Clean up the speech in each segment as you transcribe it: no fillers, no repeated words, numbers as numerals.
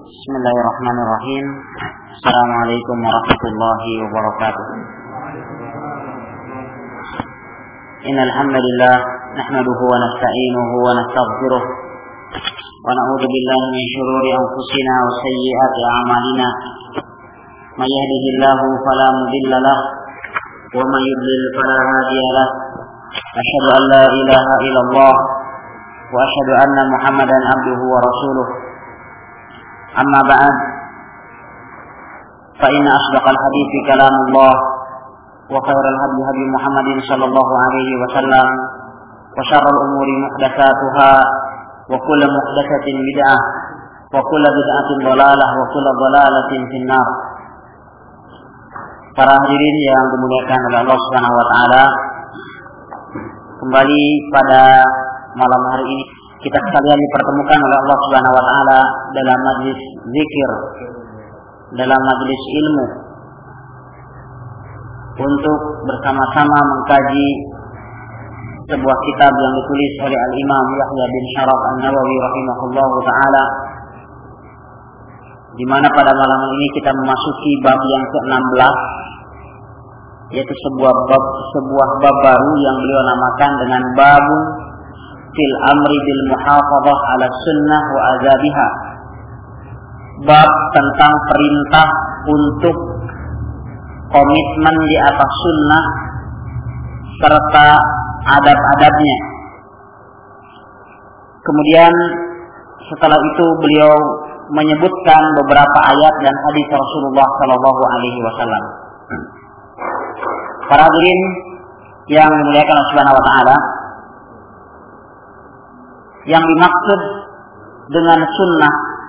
Bismillahirrahmanirrahim. Assalamualaikum warahmatullahi wabarakatuh. Innal hamdalillah nahmaduhu wa nasta'inuhu wa nastaghfiruh wa na'udzu billahi min shururi anfusina wa sayyiati a'malina. May yahdihillahu fala mudilla lahu wa may yudlil fala hadiya lahu. Asyhadu an la ilaha illallah wa asyhadu anna Muhammadan abduhu wa rasuluh. Amma ba'd, fa inna asdaqal hadithi kalamullah wa khairal hadi hadi Muhammadin sallallahu alaihi wasallam wa syarrul umuri muhdatsatuha wa kullu muhdatsatin bid'ah wa kullu bid'atin dhalalah wa kullu dhalalatin finnar. Para hadirin yang dimuliakan oleh Allah Subhanahu wa taala, kembali pada malam hari ini kita sekalian dipertemukan oleh Allah Subhanahu wa taala dalam majlis zikir, dalam majlis ilmu, untuk bersama-sama mengkaji sebuah kitab yang ditulis oleh Al-Imam Yahya bin Syaraf An-Nawawi rahimahullahu taala, di mana pada malam ini kita memasuki bab yang ke-16, yaitu sebuah bab baru yang beliau namakan dengan babun fil amri bil muhafadzah ala sunnah wa azabiha. Bab tentang perintah untuk komitmen di atas sunnah serta adab-adabnya. Kemudian setelah itu beliau menyebutkan beberapa ayat dan hadis Rasulullah sallallahu alaihi wasallam. Para hadirin yang dimuliakan Allah Subhanahu wa taala, yang dimaksud dengan sunnah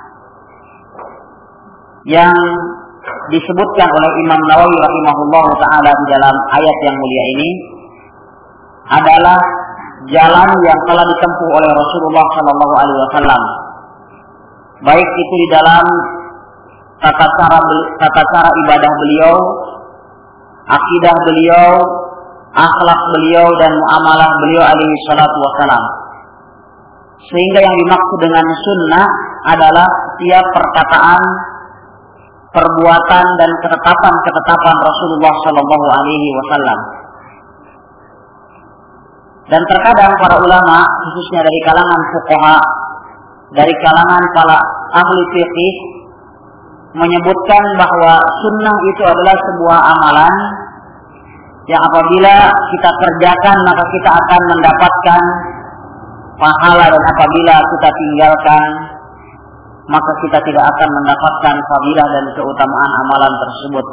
yang disebutkan oleh Imam Nawawi rahimahullahu taala di dalam ayat yang mulia ini adalah jalan yang telah ditempuh oleh Rasulullah sallallahu alaihi wasallam, baik itu di dalam tata cara ibadah beliau, akidah beliau, akhlak beliau, dan muamalah beliau alaihi salatu wassalam. Sehingga yang dimaksud dengan sunnah adalah setiap perkataan, perbuatan, dan ketetapan Rasulullah sallallahu alaihi wasallam. Dan terkadang para ulama, khususnya dari kalangan fuqaha, dari kalangan para ahli fiqih, menyebutkan bahwa sunnah itu adalah sebuah amalan yang apabila kita kerjakan maka kita akan mendapatkan pahala, dan apabila kita tinggalkan maka kita tidak akan mendapatkan fadilah dan keutamaan amalan tersebut.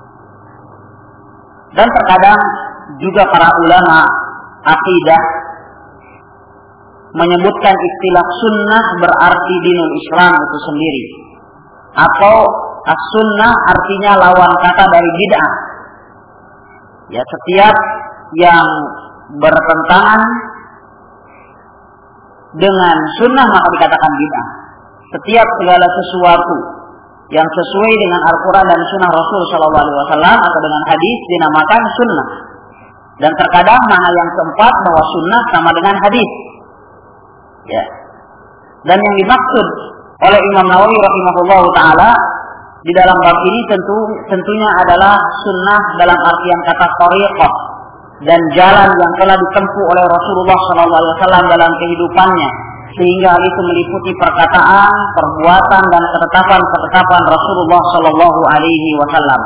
Dan terkadang juga para ulama akidah menyebutkan istilah sunnah berarti dinul Islam itu sendiri, atau as-sunnah artinya lawan kata dari bid'ah. Ya, setiap yang bertentangan dengan sunnah maka dikatakan bid'ah. Setiap segala sesuatu yang sesuai dengan Al-Quran dan sunnah Rasul sallallahu alaihi wasallam atau dengan hadis dinamakan sunnah. Dan terkadang makna yang keempat bahwa sunnah sama dengan hadis. Ya. Dan yang dimaksud oleh Imam Nawawi rahimahullahu taala di dalam bab ini tentunya adalah sunnah dalam artian kata thariqah, dan jalan yang telah ditempuh oleh Rasulullah sallallahu alaihi wasallam dalam kehidupannya, sehingga itu meliputi perkataan, perbuatan, dan ketetapan Rasulullah sallallahu alaihi wasallam.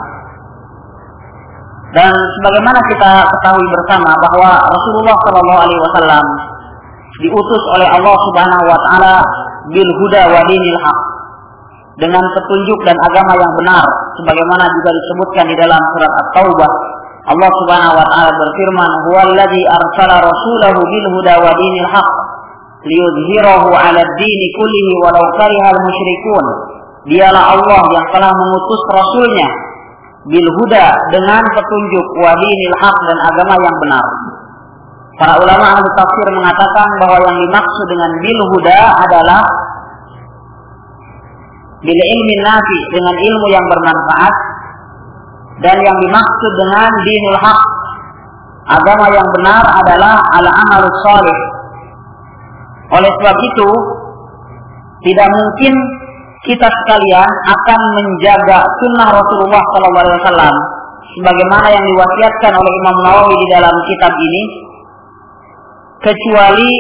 Dan sebagaimana kita ketahui bersama bahwa Rasulullah sallallahu alaihi wasallam diutus oleh Allah Subhanahu wa taala bil huda wa dinil haq, dengan petunjuk dan agama yang benar, sebagaimana juga disebutkan di dalam surat At-Taubah. Allah Subhanahu wa taala berfirman, "Huwallazi arsala rasulahu bil huda wa dinil haq liyudhhirahu 'ala ad-dini kullihi walau karihal musyrikun." Dialah Allah yang telah mengutus rasulnya bil huda, dengan petunjuk, wa dinil haq, dan agama yang benar. Para ulama ahli tafsir mengatakan bahwa yang dimaksud dengan bil huda adalah bil ilmi nafi, dengan ilmu yang bermanfaat, dan yang dimaksud dengan dinul haq, agama yang benar, adalah al-amalus shalih. Oleh sebab itu tidak mungkin kita sekalian akan menjaga sunnah Rasulullah SAW sebagaimana yang diwasiatkan oleh Imam Nawawi di dalam kitab ini, kecuali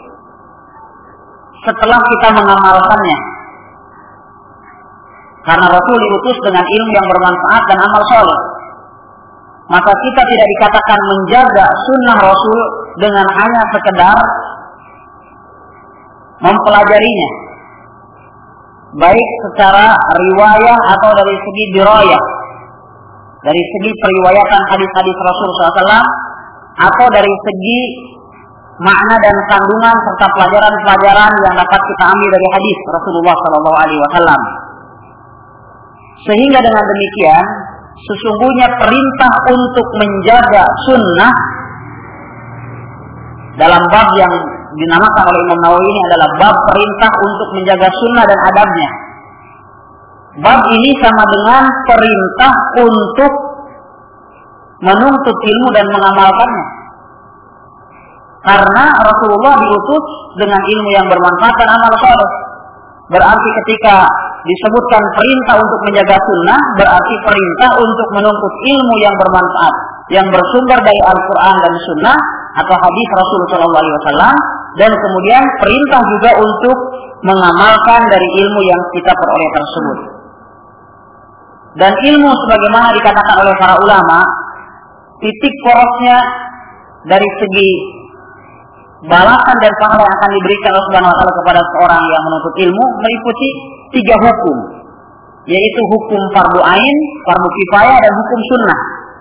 setelah kita mengamalkannya. Karena Rasul diutus dengan ilmu yang bermanfaat dan amal soleh, maka kita tidak dikatakan menjaga sunnah Rasul dengan hanya sekedar mempelajarinya, baik secara riwayah atau dari segi dirayah, dari segi periwayatan hadis-hadis Rasul SAW, atau dari segi makna dan kandungan serta pelajaran-pelajaran yang dapat kita ambil dari hadis Rasulullah SAW. Sehingga dengan demikian, sesungguhnya perintah untuk menjaga sunnah dalam bab yang dinamakan oleh Imam Nawawi ini adalah bab perintah untuk menjaga sunnah dan adabnya. Bab ini sama dengan perintah untuk menuntut ilmu dan mengamalkannya. Karena Rasulullah diutus dengan ilmu yang bermanfaat dan amal saleh. Berarti ketika disebutkan perintah untuk menjaga sunnah, berarti perintah untuk menuntut ilmu yang bermanfaat, yang bersumber dari Al-Quran dan Sunnah atau hadis Rasulullah SAW, dan kemudian perintah juga untuk mengamalkan dari ilmu yang kita peroleh tersebut. Dan ilmu sebagaimana dikatakan oleh para ulama, titik porosnya dari segi balasan dan pahala yang akan diberikan Allah Subhanahu wa taala kepada seorang yang menuntut ilmu meliputi 3 hukum, yaitu hukum fardu ain, fardu kifayah, dan hukum sunnah.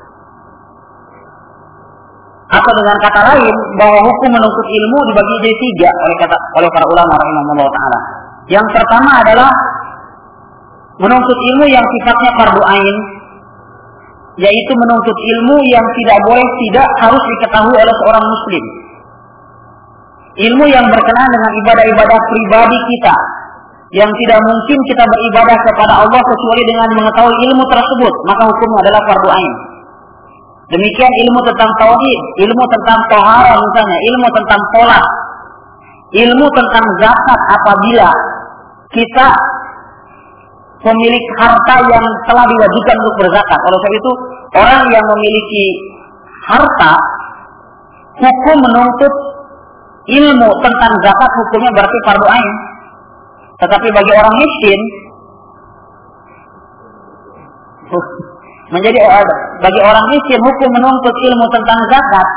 Atau dengan kata lain, bahwa hukum menuntut ilmu dibagi jadi 3 oleh para ulama rahimahullah taala. Yang pertama adalah menuntut ilmu yang sifatnya fardu ain, yaitu menuntut ilmu yang tidak boleh tidak harus diketahui oleh seorang muslim. Ilmu yang berkenaan dengan ibadah-ibadah pribadi kita, yang tidak mungkin kita beribadah kepada Allah kecuali dengan mengetahui ilmu tersebut, maka hukumnya adalah fardu ain. Demikian ilmu tentang tauhid, ilmu tentang taharah misalnya, ilmu tentang sholat, ilmu tentang zakat apabila kita pemilik harta yang telah diwajibkan untuk berzakat. Oleh sebab itu, orang yang memiliki harta, hukum menuntut ilmu tentang zakat hukumnya berarti fardu ain. Tetapi bagi orang miskin, bagi orang miskin hukum menuntut ilmu tentang zakat,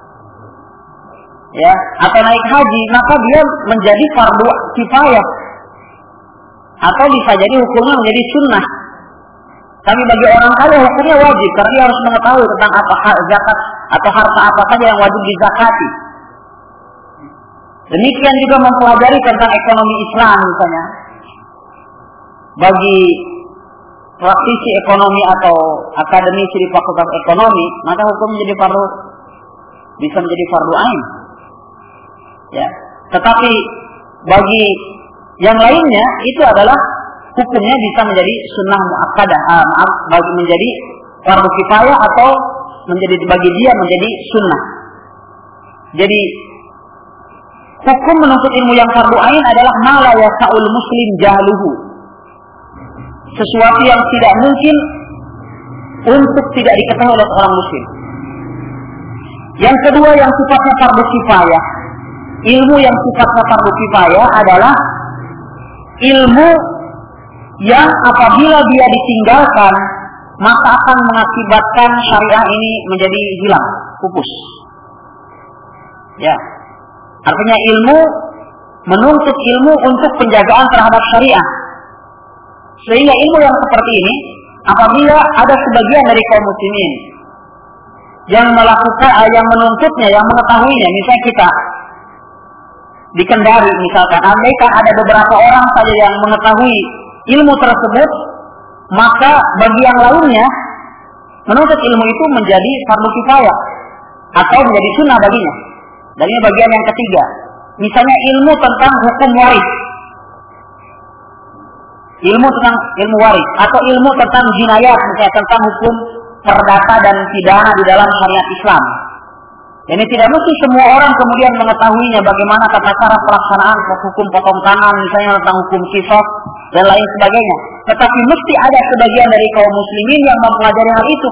ya, atau naik haji, maka dia menjadi fardu kifayah, atau bisa jadi hukumnya menjadi sunnah. Tapi bagi orang kaya hukumnya wajib, karena dia harus mengetahui tentang apa zakat atau harta apa saja yang wajib dizakati. Demikian juga mempelajari tentang ekonomi Islam misalnya. Bagi praktisi ekonomi atau akademisi di Fakultas Ekonomi, maka hukum bisa menjadi fardu ain. Ya. Tetapi bagi yang lainnya itu adalah hukumnya bisa menjadi sunnah muakkadah, bagi menjadi fardu kifayah atau menjadi bagi dia menjadi sunnah. Jadi hukum menuntut ilmu yang fardu ain adalah ma la yasa'ul muslim jahluhu. Sesuatu yang tidak mungkin untuk tidak diketahui oleh seorang muslim. Yang kedua yang sifatnya fardu kifayah. Ilmu yang sifatnya fardu kifayah adalah ilmu yang apabila dia ditinggalkan maka akan mengakibatkan syariah ini menjadi hilang, pupus. Ya. Artinya ilmu menuntut ilmu untuk penjagaan terhadap syariah. Sehingga ilmu yang seperti ini, apabila ada sebagian dari kaum muslimin yang melakukan, yang menuntutnya, yang mengetahuinya, misalnya kita di Kendari misalkan, andaikan ada beberapa orang saja yang mengetahui ilmu tersebut, maka bagi yang lainnya menuntut ilmu itu menjadi fardu kifayah atau menjadi sunnah baginya. Dan ini bagian yang ketiga. Misalnya ilmu tentang hukum waris. Ilmu tentang ilmu waris. Atau ilmu tentang jinayat. Misalnya tentang hukum perdata dan pidana di dalam syariat Islam. Ini tidak mesti semua orang kemudian mengetahuinya bagaimana tata cara pelaksanaan hukum potong tangan, misalnya tentang hukum qisas dan lain sebagainya. Tetapi mesti ada sebagian dari kaum muslimin yang mempelajari hal itu.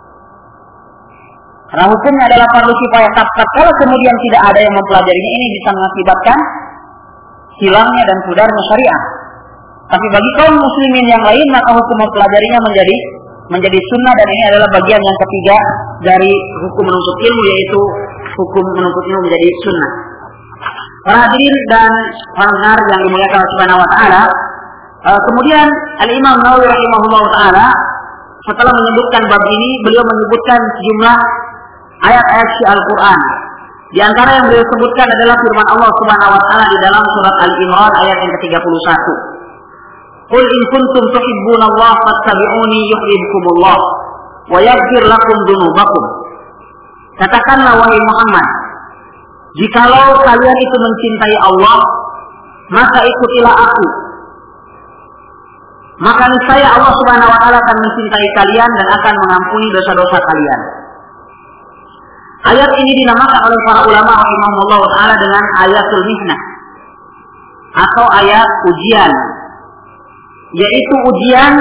Karena hukumnya adalah fardu kifayah. Kalau kemudian tidak ada yang mempelajarinya, ini bisa mengakibatkan hilangnya dan pudarnya syariat. Tapi bagi kaum muslimin yang lain, maka hukum mempelajarinya menjadi sunnah, dan ini adalah bagian yang ketiga dari hukum menuntut ilmu, yaitu hukum menuntut ilmu menjadi sunnah. Para hadirin dan pendengar yang dimuliakan Allah Subhanahu wa taala, kemudian Al-Imam Nawawi rahimahullah taala setelah menyebutkan bab ini, beliau menyebutkan sejumlah ayat-ayat Al-Qur'an. Di antara yang beliau sebutkan adalah firman Allah Subhanahu wa taala di dalam surat Al-Imran ayat yang ke-31. Qul in kuntum tuhibbunallaha fattabi'uni yuhibbukumullah wa yaghfir lakum dzunubakum. Katakanlah wahai Muhammad, jikalau kalian itu mencintai Allah, maka ikutilah aku. Maka niscaya Allah Subhanahu wa taala akan mencintai kalian dan akan mengampuni dosa-dosa kalian. Ayat ini dinamakan oleh para ulama rahimahumullah taala dengan ayatul mihnah atau ayat ujian, yaitu ujian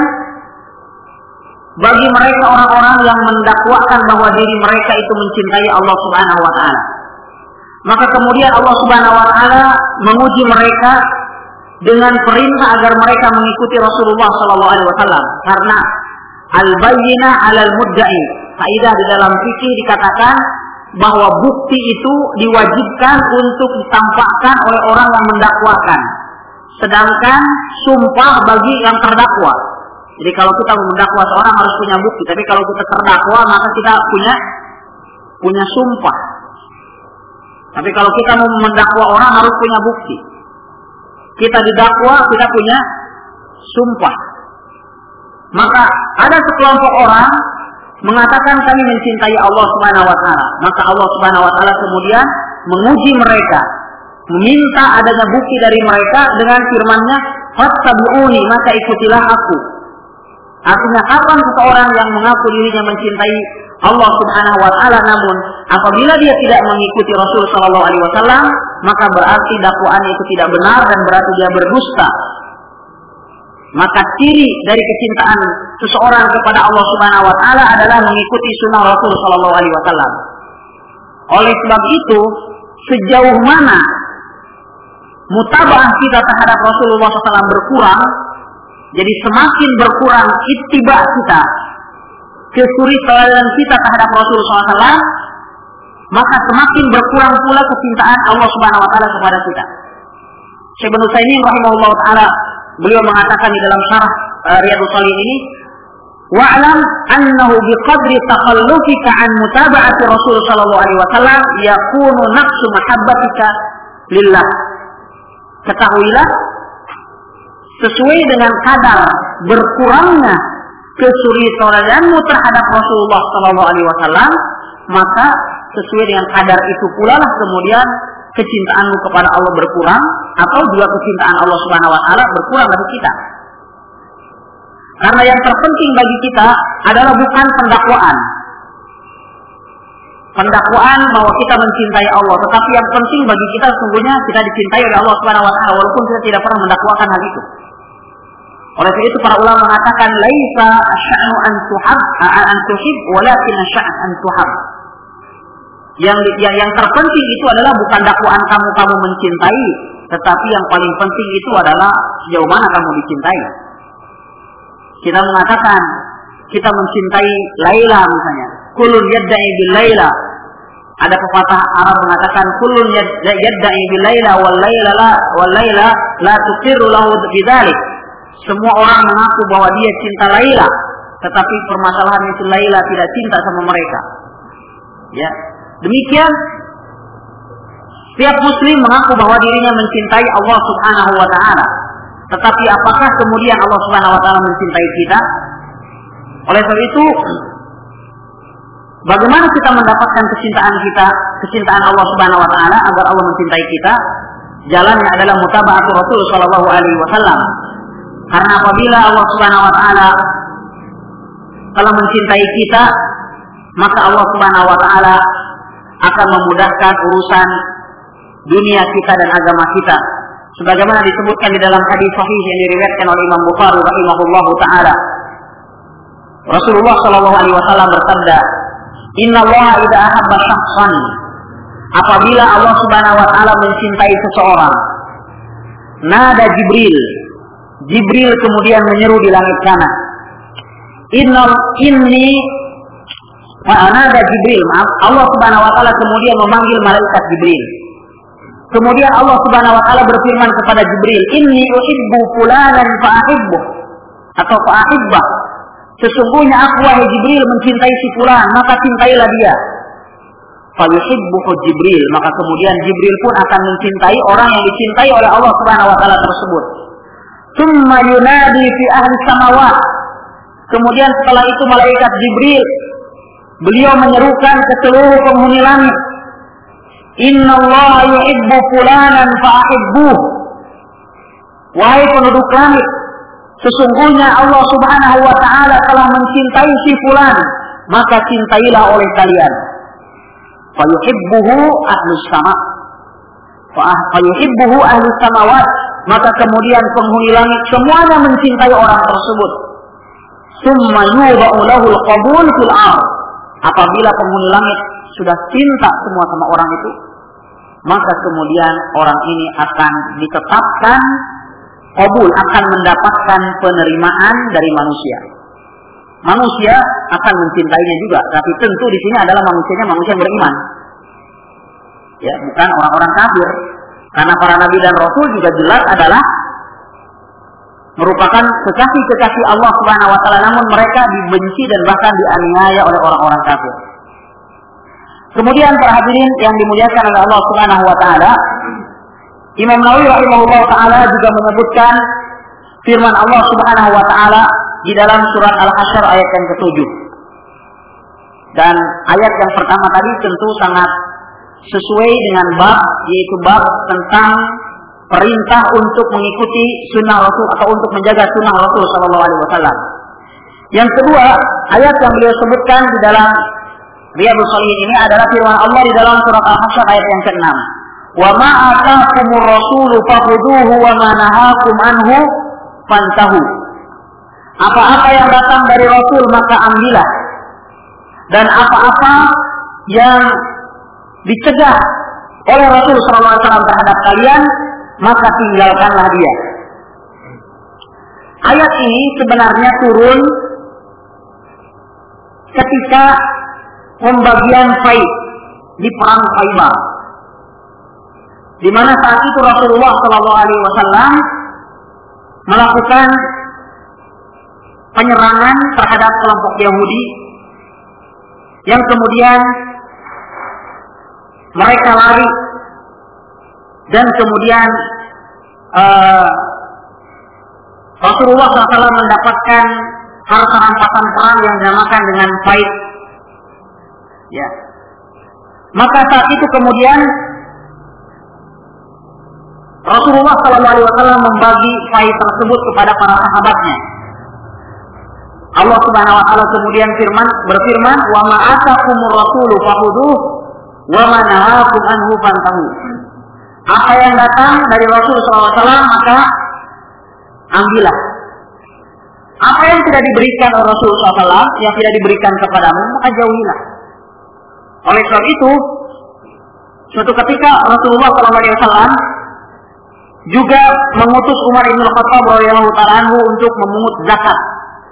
bagi mereka orang-orang yang mendakwakan bahwa diri mereka itu mencintai Allah Subhanahu wa taala. Maka kemudian Allah Subhanahu wa taala menguji mereka dengan perintah agar mereka mengikuti Rasulullah sallallahu alaihi wasallam, karena al-bayyinah 'alal mudda'i. Kaidah di dalam fikih dikatakan bahwa bukti itu diwajibkan untuk ditampakkan oleh orang yang mendakwakan, sedangkan sumpah bagi yang terdakwa. Jadi kalau kita mendakwa seorang harus punya bukti, tapi kalau kita terdakwa maka kita punya sumpah. Tapi kalau kita mau mendakwa orang harus punya bukti. Kita didakwa, kita punya sumpah. Maka ada sekelompok orang mengatakan kami mencintai Allah Subhanahu wa taala. Maka Allah Subhanahu wa taala kemudian menguji mereka, meminta adanya bukti dari mereka dengan firman-Nya, "Fattabi'uni", maka ikutilah aku. Artinya kapan seseorang yang mengaku dirinya mencintai Allah Subhanahu wa taala namun apabila dia tidak mengikuti Rasul sallallahu alaihi wasallam, maka berarti dakwaannya itu tidak benar dan berarti dia berdusta. Maka ciri dari kecintaan seseorang kepada Allah Subhanahu wa taala adalah mengikuti sunnah Rasul sallallahu alaihi wasallam. Oleh sebab itu, sejauh mana mutabaah kita terhadap Rasulullah SAW berkurang, jadi semakin berkurang ittiba kita, kesuri teladan kita terhadap Rasulullah SAW, maka semakin berkurang pula kecintaan Allah Subhanahu wa taala kepada kita. Syekh Ibnu Utsaimin rahimahullah taala beliau mengatakan di dalam syarah Riyadhus Shalihin ini, wa'lam annahu biqadri takhallufika an mutaba'ati Rasul sallallahu alaihi wasallam yakunu naqsu mahabbatika lillah. Ketahuilah, sesuai dengan kadar berkurangnya kesulitanmu terhadap Rasulullah sallallahu alaihi wasallam, maka sesuai dengan kadar itu pula lah kemudian kecintaanmu kepada Allah berkurang, atau juga kecintaan Allah Subhanahu wa taala berkurang bagi kita. Karena yang terpenting bagi kita adalah bukan pendakwaan bahwa kita mencintai Allah, tetapi yang penting bagi kita sesungguhnya kita dicintai oleh Allah Subhanahu wa taala walaupun kita tidak pernah mendakwakan hal itu. Oleh karena itu para ulama mengatakan laisa asy'anu an tuhib walakin asy'an an tuhab. Yang terpenting itu adalah bukan dakwaan kamu mencintai, tetapi yang paling penting itu adalah sejauh mana kamu dicintai. Kita mengatakan kita mencintai Laila misalnya, kullun yadda'i bil Laila. Ada pepatah Arab mengatakan kullun yadda'i bil Laila wal Laila la tuqirru lahu bidzalik. Semua orang mengaku bahwa dia cinta Laila, tetapi permasalahan itu Laila tidak cinta sama mereka. Ya. Demikian setiap muslim mengaku bahwa dirinya mencintai Allah Subhanahu wa taala. Tetapi apakah kemudian Allah Subhanahu wa taala mencintai kita? Oleh sebab itu, bagaimana kita mendapatkan kecintaan Allah Subhanahu wa taala agar Allah mencintai kita? Jalannya adalah mutaba'atu Rasul sallallahu alaihi wasallam. Karena apabila Allah Subhanahu wa taala telah mencintai kita, maka Allah Subhanahu wa taala akan memudahkan urusan dunia kita dan agama kita. Sebagaimana disebutkan di dalam hadis sahih yang diriwayatkan oleh Imam Bukhari rahimahullahu taala. Rasulullah sallallahu alaihi wasallam bersabda, "Innallaha idza ahabba syakhsan," apabila Allah Subhanahu wa taala mencintai seseorang, nada Jibril kemudian menyeru di langit kanan. Nada Jibril, Allah Subhanahu wa taala kemudian memanggil malaikat Jibril. Kemudian Allah Subhanahu wa taala berfirman kepada Jibril, "Inni uhibbu fulanan fa'ahibbuh," atau fa'ahibbah. Sesungguhnya aku wahai Jibril mencintai si fulan, maka cintailah dia. Fayuhibbuhu Jibril, maka kemudian Jibril pun akan mencintai orang yang dicintai oleh Allah Subhanahu wa taala tersebut. Tsumma yunadi fi ahli samawat. Kemudian setelah itu malaikat Jibril beliau menyerukan ke seluruh penghuni langit, "Innallaha yuhibbu fulanan fa'ahibbuh." Wahai penduduk langit, sesungguhnya Allah Subhanahu wa taala telah mencintai si fulan, maka cintailah oleh kalian. Fayuhibbuhu ahlus sama. Fayuhibbuhu ahlus samawat, maka kemudian penghuni langit semuanya mencintai orang tersebut. Summa yuba'u lahul qabul fil ardh. Apabila penghuni langit sudah cinta semua sama orang itu, maka kemudian orang ini akan ditetapkan qabul, akan mendapatkan penerimaan dari manusia. Manusia akan mencintainya juga, tapi tentu di sini adalah manusia yang beriman. Ya, bukan orang-orang kafir. Karena para nabi dan rasul juga jelas adalah merupakan kekasih-kekasih Allah Subhanahu wa taala, namun mereka dibenci dan bahkan dianiaya oleh orang-orang kafir. Kemudian para hadirin yang dimuliakan oleh Allah Subhanahu wa taala, Imam Nawawi rahimahullah taala juga menyebutkan firman Allah Subhanahu wa taala di dalam surat Al-Hasyr ayat yang ke-7. Dan ayat yang pertama tadi tentu sangat sesuai dengan bab, yaitu bab tentang perintah untuk mengikuti sunnah Rasul atau untuk menjaga sunnah Rasul sallallahu alaihi wasallam. Yang kedua, ayat yang beliau sebutkan di dalam Riyadhus Shalihin ini adalah firman Allah di dalam surat Al-Hasyr ayat yang ke-6. "Wa ma ataakumur rasulu fakhudhuhu wa ma nahakum anhu fantahu." Apa-apa yang datang dari Rasul maka ambillah, dan apa-apa yang dicegah oleh Rasul sallallahu alaihi wasallam terhadap kalian maka tinggalkanlah dia. Ayat ini sebenarnya turun ketika pembagian faid di perang Khaibar, di mana saat itu Rasulullah sallallahu alaihi wasallam melakukan penyerangan terhadap kelompok Yahudi yang kemudian mereka lari dan kemudian Rasulullah SAW mendapatkan harta rampasan perang yang dinamakan dengan faid. Ya. Maka saat itu kemudian Rasulullah SAW membagi faid tersebut kepada para sahabatnya. Allah Subhanahu wa taala kemudian berfirman, "Wa ma atakumur rasulu fakhudhuhu wa ma nahakum anhu fantahu." Apa yang datang dari Rasul SAW maka ambillah. Apa yang tidak diberikan oleh Rasul SAW, yang tidak diberikan kepadamu, maka jauhilah. Oleh sebab itu, suatu ketika Rasulullah SAW juga mengutus Umar bin Khattab radhiyallahu ta'ala anhu untuk memungut zakat.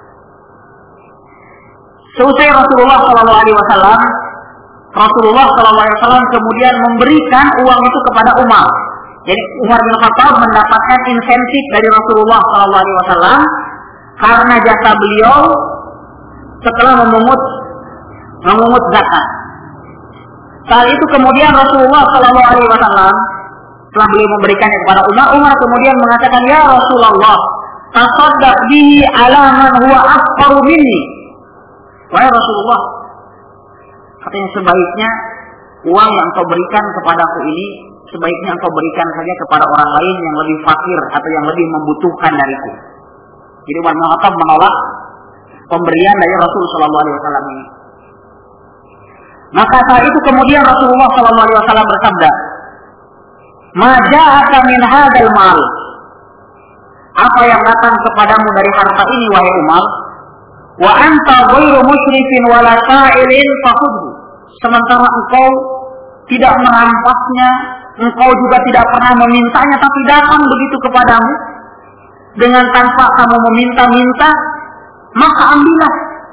Seusai Rasulullah SAW, Rasulullah SAW kemudian memberikan uang itu kepada Umar. Jadi Umar bin Khattab mendapatkan insentif dari Rasulullah SAW karena jasa beliau setelah memungut zakat. Saat itu kemudian Rasulullah SAW setelah beliau memberikannya kepada Umar, Umar kemudian mengatakan, "Ya Rasulullah, tasaddaq bihi ala man huwa akbaru minni." Wahai Rasulullah, katanya sebaiknya uang yang engkau berikan kepadaku ini sebaiknya engkau berikan saja kepada orang lain yang lebih fakir atau yang lebih membutuhkan dariku. Jadi Umar bin Khattab menolak pemberian dari Rasul sallallahu alaihi wasallam ini. Maka saat itu kemudian Rasulullah SAW bersabda, "Ma ja'aka min hadzal mal?" Apa yang datang kepadamu dari harta ini wahai Umar? "Wa anta ghairu musyrifin wala sa'ilin fakhudhu." Sementara engkau tidak merampasnya, engkau juga tidak pernah memintanya, tapi datang begitu kepadamu dengan tanpa kamu meminta-minta, maka ambillah.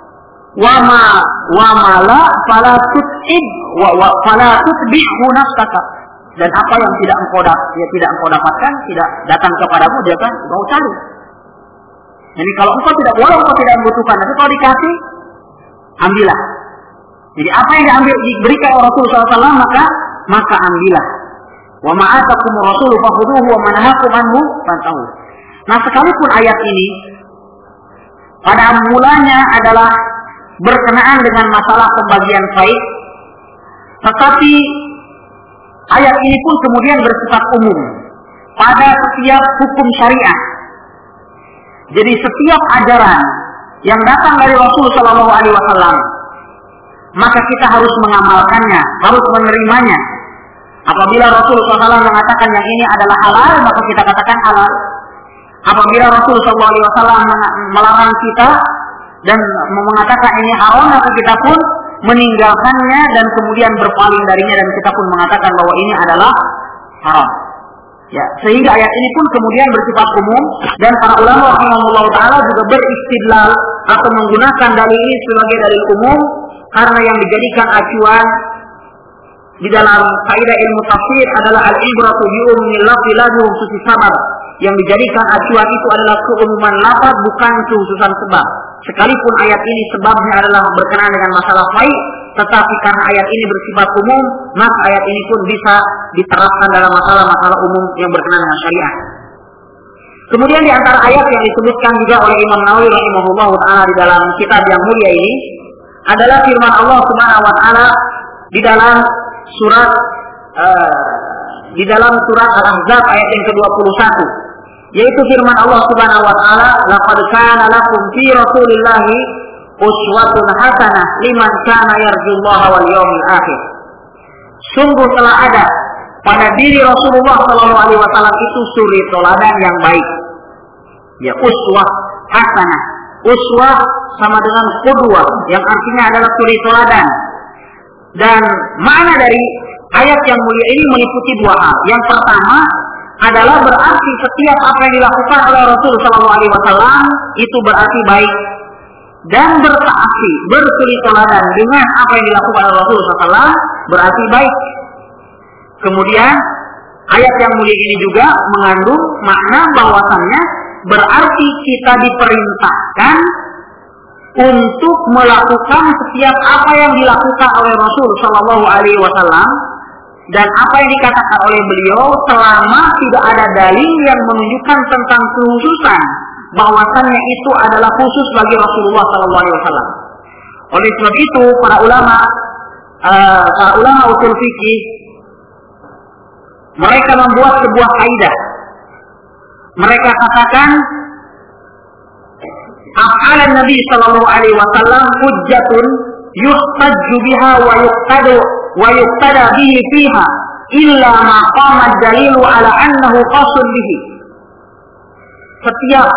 Wa mala fala tut'ib wa fala tutbihu nafsaka. Dan apa yang tidak engkau dapatkan, tidak datang kepadamu, dia kan engkau cari. Jadi kalau engkau tidak membutuhkan, tapi kalau dikasih, ambillah. Jadi apa yang diambil diberikan oleh Rasulullah SAW maka ambillah. Wa ma'atakum rasulu fakhudhuhu wa manhakum anhu fantahu. Nah, sekalipun ayat ini pada mulanya adalah berkenaan dengan masalah pembagian faid, tetapi ayat ini pun kemudian bersifat umum pada setiap hukum syariah. Jadi setiap ajaran yang datang dari Rasul Shallallahu Alaihi Wasallam, maka kita harus mengamalkannya, harus menerimanya. Apabila Rasul SAW mengatakan yang ini adalah halal, maka kita katakan halal. Apabila Rasul SAW melarang kita dan mengatakan ini haram, maka kita pun meninggalkannya dan kemudian berpaling darinya, dan kita pun mengatakan bahwa ini adalah haram. Ya, sehingga ayat ini pun kemudian bersifat umum, dan para ulama rahimahullah taala juga beristidlal atau menggunakan dalil ini sebagai dalil umum karena yang dijadikan acuan di dalam kaidah ilmu tafsir adalah al-ibratu bi umumil lafzi la bi khususis sabab. Yang dijadikan acuan itu adalah keumuman lafaz, bukan kekhususan sebab. Sekalipun ayat ini sebabnya adalah berkenaan dengan masalah faid, tetapi karena ayat ini bersifat umum, maka ayat ini pun bisa diterapkan dalam masalah-masalah umum yang berkenaan dengan syariah. Kemudian di antara ayat yang disebutkan juga oleh Imam Nawawi rahimahullah taala di dalam kitab yang mulia ini adalah firman Allah Subhanahu wa taala di dalam surat Al-Ahzab ayat yang ke-21, yaitu firman Allah Subhanahu wa taala, "Laqad kana lakum fi Rasulillahi uswatun hasanah liman kana yarjullaha wal yawmil akhir." Sungguh telah ada pada diri Rasulullah sallallahu alaihi wasallam itu suri teladan yang baik. Ya, uswah hasanah. Uswah sama dengan qudwah, yang artinya adalah suri teladan. Dan makna dari ayat yang mulia ini meliputi dua hal. Yang pertama adalah berarti setiap apa yang dilakukan oleh Rasul Sallallahu Alaihi Wasallam itu berarti baik, dan bersaksi, bersuri teladan dengan apa yang dilakukan oleh Rasul SAW berarti baik. Kemudian ayat yang mulia ini juga mengandung makna bahwasannya berarti kita diperintahkan untuk melakukan setiap apa yang dilakukan oleh Rasul Sallallahu Alaihi Wasallam dan apa yang dikatakan oleh beliau, selama tidak ada dalil yang menunjukkan tentang kekhususan bahwasannya itu adalah khusus bagi Rasulullah Sallallahu Alaihi Wasallam. Oleh sebab itu para ulama usul fikih mereka membuat sebuah kaidah. Mereka katakan af'alan Nabi Sallallahu Alaihi Wasallam hujjatun yuhtajju biha wa yuqtada bihi fiha illa ma qama ad-dalilu ala annahu qasun bihi. Setiap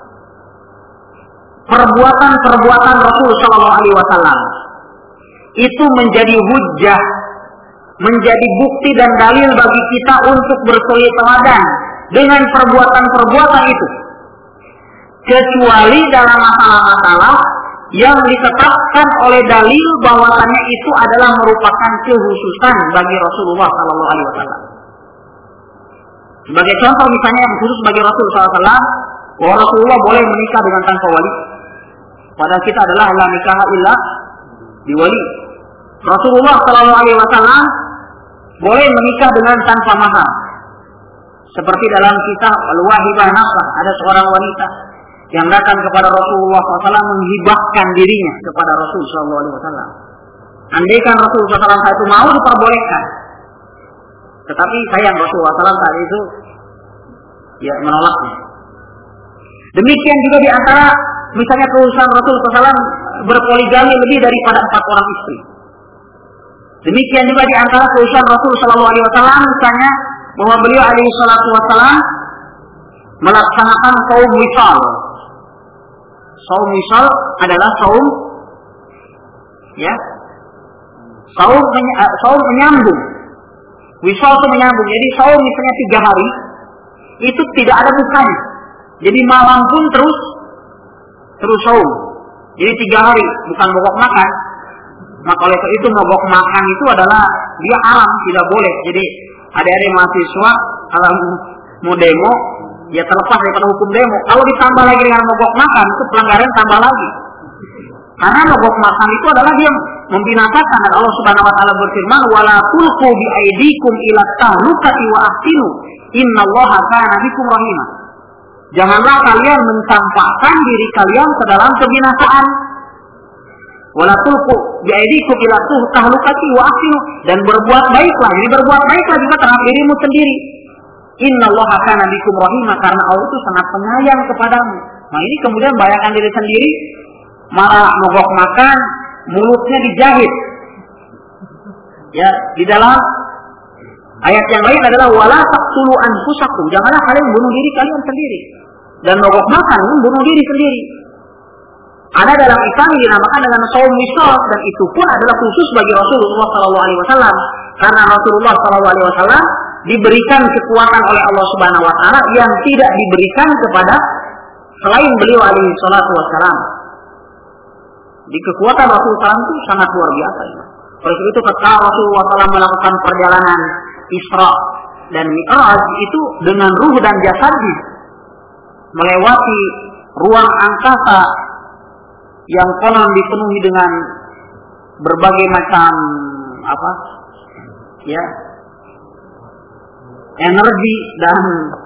perbuatan Rasul Sallallahu Alaihi Wasallam itu menjadi hujjah, menjadi bukti dan dalil bagi kita untuk bersuri teladan dengan perbuatan-perbuatan itu, kecuali dalam masalah-masalah yang ditetapkan oleh dalil bahwasannya itu adalah merupakan kekhususan bagi Rasulullah Sallallahu Alaihi Wasallam. Sebagai contoh misalnya yang khusus bagi Rasul Sallallahu Alaihi Wasallam, bahwa Rasulullah boleh menikah dengan tanpa wali. Padahal kita adalah la nikah illa biwali. Rasulullah Sallallahu Alaihi Wasallam boleh menikah dengan tanpa mahar. Seperti dalam kisah Al-Wahibah Nafsah, ada seorang wanita yang datang kepada Rasulullah SAW menghibahkan dirinya kepada Rasul SAW. Andaikan Rasulullah SAW saat itu mau, diperbolehkan. Tetapi sayang Rasulullah SAW saat itu ya menolaknya. Demikian juga di antara misalnya kekhususan Rasulullah SAW berpoligami lebih daripada 4 orang istri. Demikian juga di antara keusahaan Rasul sallallahu alaihi wasallam misalnya bahwa beliau alaihi salatu wasallam melaksanakan saum wisal. Saum wisal adalah saum saum menyambung. Wisal itu menyambung. Jadi saum misalnya 3 hari itu tidak ada bukanya. Jadi malam pun terus saum. Jadi 3 hari bukan mogok makan. Maka oleh itu mogok makan itu adalah dia haram, tidak boleh. Jadi adik-adik mahasiswa kalau mau demo ya terlepas daripada hukum demo. Kalau ditambah lagi dengan mogok makan itu pelanggaran tambah lagi. Karena mogok makan itu adalah dia membinasakan. Dan Allah Subhanahu wa taala berfirman, "Wala tulqu bi aydikum ila tahlukati wa ahsinu. Innallaha kana bikum rahimah." Janganlah kalian mencampakkan diri kalian ke dalam kebinasaan. Wala tulqu bi aydikum ila tahlukati wa ahsinu, dan berbuat baiklah. Jadi berbuat baiklah juga terhadap dirimu sendiri. Innallaha kana bikum rahimah, karena Allah itu sangat penyayang kepadamu. Nah, ini kemudian bayangkan diri sendiri malah mogok makan, mulutnya dijahit. Ya, di dalam ayat yang lain adalah wala taqtulu anfusakum. Janganlah kalian bunuh diri kalian sendiri. Dan mogok makan bunuh diri sendiri. Ada dalam Islam yang dinamakan dengan saum wisal, dan itu pun adalah khusus bagi Rasulullah SAW. Karena Rasulullah SAW diberikan kekuatan oleh Allah Subhanahu Wa Taala yang tidak diberikan kepada selain beliau alaihi salatu wassalam. Di kekuatan Rasulullah SAW itu sangat luar biasa. Oleh itu ketika Rasulullah SAW melakukan perjalanan Isra dan Mi'raj itu dengan ruh dan jasadnya melewati ruang angkasa yang konon dipenuhi dengan berbagai macam energi dan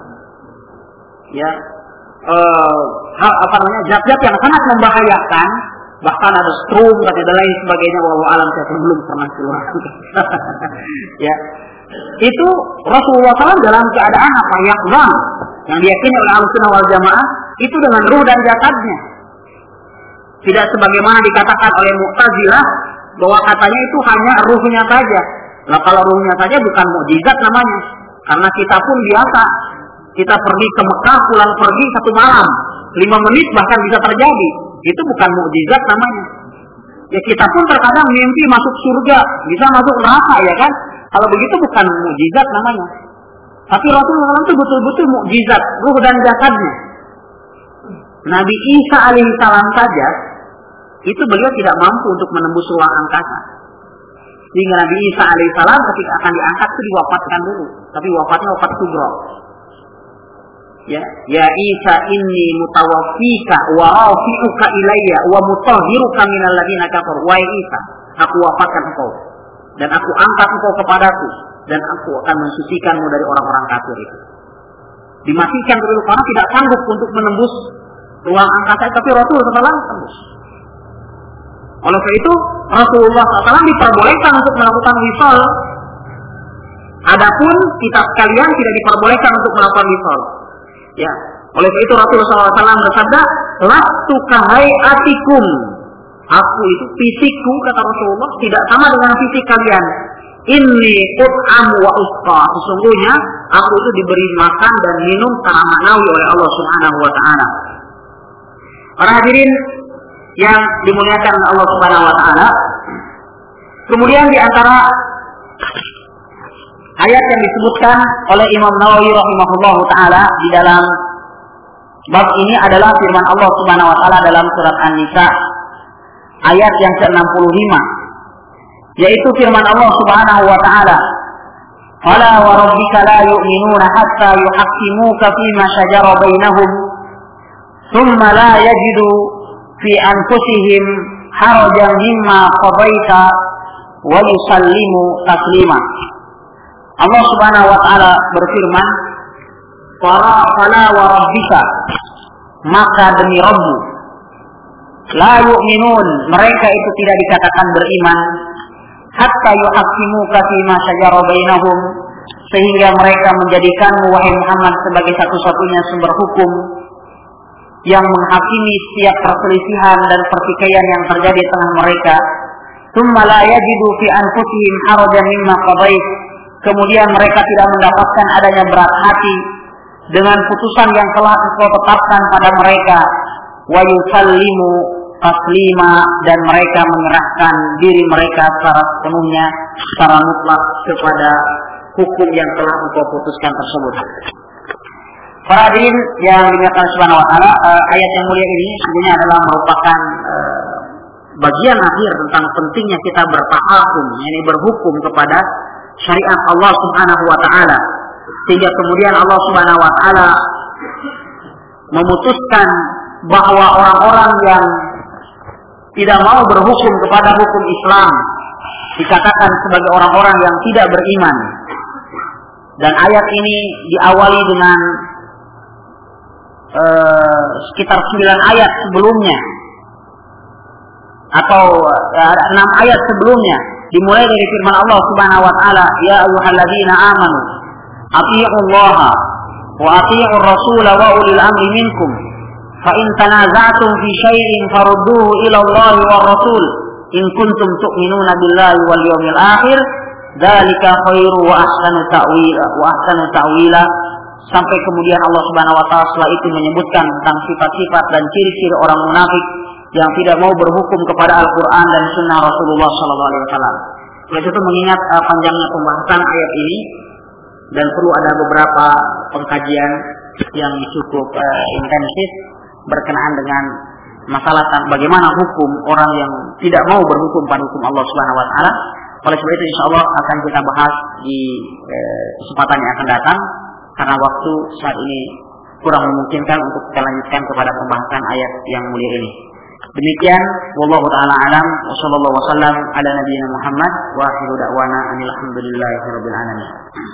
zat-zat yang sangat membahayakan, bahkan ada strum dan lain sebagainya. Wallahu alam, saya belum pernah keluar. Ya, itu Rasulullah SAW dalam keadaan yaqzan, yang diyakini oleh Ahlussunnah wal Jamaah itu dengan ruh dan jasadnya. Tidak sebagaimana dikatakan oleh Mu'tazilah bahwa katanya itu hanya ruhnya saja. Nah, kalau ruhnya saja bukan mukjizat namanya. Karena kita pun biasa, kita pergi ke Mekah, pulang pergi 1 malam, 5 menit bahkan bisa terjadi. Itu bukan mukjizat namanya. Ya, kita pun terkadang mimpi masuk surga, bisa masuk neraka, ya kan? Kalau begitu bukan mukjizat namanya. Tapi Rasulullah itu betul-betul mukjizat, ruh dan jasadnya. Nabi Isa alaihissalam saja itu beliau tidak mampu untuk menembus ruang angkasa. Sehingga Nabi Isa alaihissalam ketika akan diangkat itu diwafatkan dulu. Tapi wafatnya wafat sugra. Ya Isa inni mutawaffika wa rafi'uka ilayya wa mutahhiruka minal ladzina kafaru. Wahai Isa, aku wafatkan engkau dan aku angkat engkau kepadaku dan aku akan mensucikanmu dari orang-orang kafir itu. Dimatikan dulu karena tidak sanggup untuk menembus ruang angkasa, tapi Rasulullah SAW tembus. Oleh karena itu Rasulullah SAW diperbolehkan untuk melakukan wisal. Adapun kita sekalian tidak diperbolehkan untuk melakukan wisal. Ya, oleh karena itu Rasulullah SAW bersabda, "Lastu kahaiatikum." Aku itu fisikku, kata Rasulullah, tidak sama dengan fisik kalian. Inni ut'am wa usqa. Sesungguhnya aku itu diberi makan dan minum secara maknawi oleh Allah Subhanahu wa taala. Para hadirin yang dimuliakan Allah Subhanahu wa taala. Kemudian di antara ayat yang disebutkan oleh Imam Nawawi rahimahullahu taala di dalam bab ini adalah firman Allah Subhanahu wa taala dalam surat An-Nisa ayat yang ke-65, yaitu firman Allah Subhanahu wa taala, "Fala wa rabbika la yu'minuna hatta yuhaqqimuka fima shajara bainahum, thumma la yajidu fi anfusihim harajan mimma qadaita wa yusallimu taslima." Allah Subhanahu wa taala berfirman, "Fala wa rabbika," maka demi Rabbmu, la yu'minun, mereka itu tidak dikatakan beriman, hatta yuhaqqimuka fima shajara bainahum, sehingga mereka menjadikanmu wahai Muhammad sebagai satu-satunya sumber hukum yang menghakimi setiap perselisihan dan pertikaian yang terjadi di tengah mereka. Tsumma la yajidu fi anfusihim harajan mimma qadait. Kemudian mereka tidak mendapatkan adanya berat hati dengan putusan yang telah Engkau tetapkan pada mereka. Wa yusallimu taslima, dan mereka menyerahkan diri mereka secara sepenuhnya, secara mutlak kepada hukum yang telah Engkau putuskan tersebut. Para hadirin yang dimuliakan Subhanahu wa taala, ayat yang mulia ini sebenarnya adalah merupakan bagian akhir tentang pentingnya kita bertahakum, yakni berhukum kepada syariat Allah Subhanahu wa taala. Sehingga kemudian Allah Subhanahu wa taala memutuskan bahwa orang-orang yang tidak mau berhukum kepada hukum Islam dikatakan sebagai orang-orang yang tidak beriman. Dan ayat ini diawali dengan sekitar 9 ayat sebelumnya, atau 6 ayat sebelumnya, dimulai dari firman Allah Subhanahu wa taala, ya ayyuhalladzina amanu athi'ullaha wa athi'ur rasul wa ulil amri minkum fa in tanaza'tum fi syai'in farudduhu ila Allah war rasul in kuntum tu'minuna billahi wal yawmil akhir dzalika khairu wa ahsanu ta'wila sampai kemudian Allah Subhanahu wa taala setelah itu menyebutkan tentang sifat-sifat dan ciri-ciri orang munafik yang tidak mau berhukum kepada Al-Quran dan Sunnah Rasulullah SAW. Oleh itu mengingat panjangnya pembahasan ayat ini dan perlu ada beberapa pengkajian yang cukup intensif berkenaan dengan masalah bagaimana hukum orang yang tidak mau berhukum pada hukum Allah Subhanahu wa taala. Oleh sebab itu insyaallah akan kita bahas di kesempatan yang akan datang karena waktu saat ini kurang memungkinkan untuk kita lanjutkan kepada pembahasan ayat yang mulia ini. Demikian wallahu taala alam wa sallallahu wasallam ala nabiyyina Muhammad wa akhiru da'wana alhamdulillahirabbil alamin.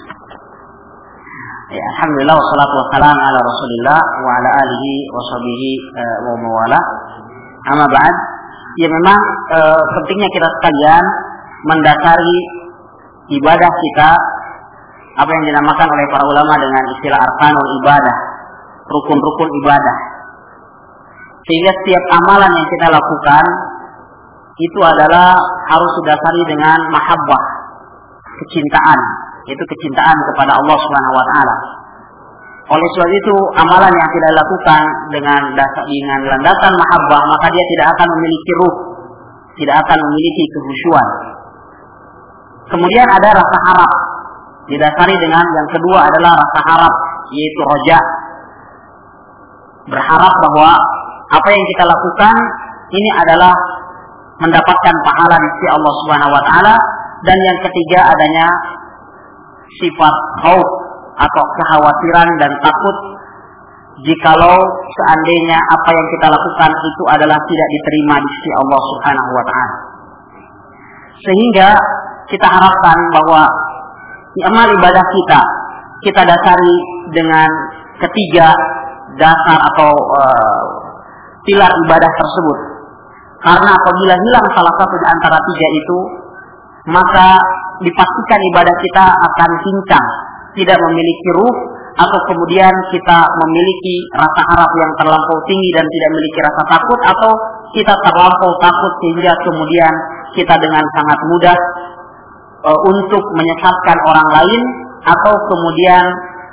Ya, alhamdulillah wassalatu wassalamu ala Rasulillah wa ala alihi wa sahbihi wa mawala. Amma ba'd. Ya memang pentingnya kita sekalian mendasari ibadah kita apa yang dinamakan oleh para ulama dengan istilah arkanul ibadah, rukun-rukun ibadah. Sehingga setiap amalan yang kita lakukan itu adalah harus didasari dengan mahabbah, kecintaan, yaitu kecintaan kepada Allah Subhanahu wa taala. Oleh sebab itu amalan yang tidak dilakukan dengan landasan mahabbah, maka dia tidak akan memiliki ruh, tidak akan memiliki kehusyuan. Kemudian ada rasa harap, didasari dengan yang kedua adalah rasa harap, yaitu roja, berharap bahwa apa yang kita lakukan ini adalah mendapatkan pahala di sisi Allah Subhanahu wa taala. Dan yang ketiga adanya sifat khauf atau kekhawatiran dan takut jikalau seandainya apa yang kita lakukan itu adalah tidak diterima di sisi Allah Subhanahu wa taala. Sehingga kita harapkan bahwa amal ibadah kita dasari dengan ketiga dasar atau pilar ibadah tersebut. Karena apabila hilang salah satu di antara tiga itu, maka dipastikan ibadah kita akan pincang, tidak memiliki ruh, atau kemudian kita memiliki rasa harap yang terlampau tinggi dan tidak memiliki rasa takut, atau kita terlampau takut sehingga kemudian kita dengan sangat mudah untuk menyesatkan orang lain, atau kemudian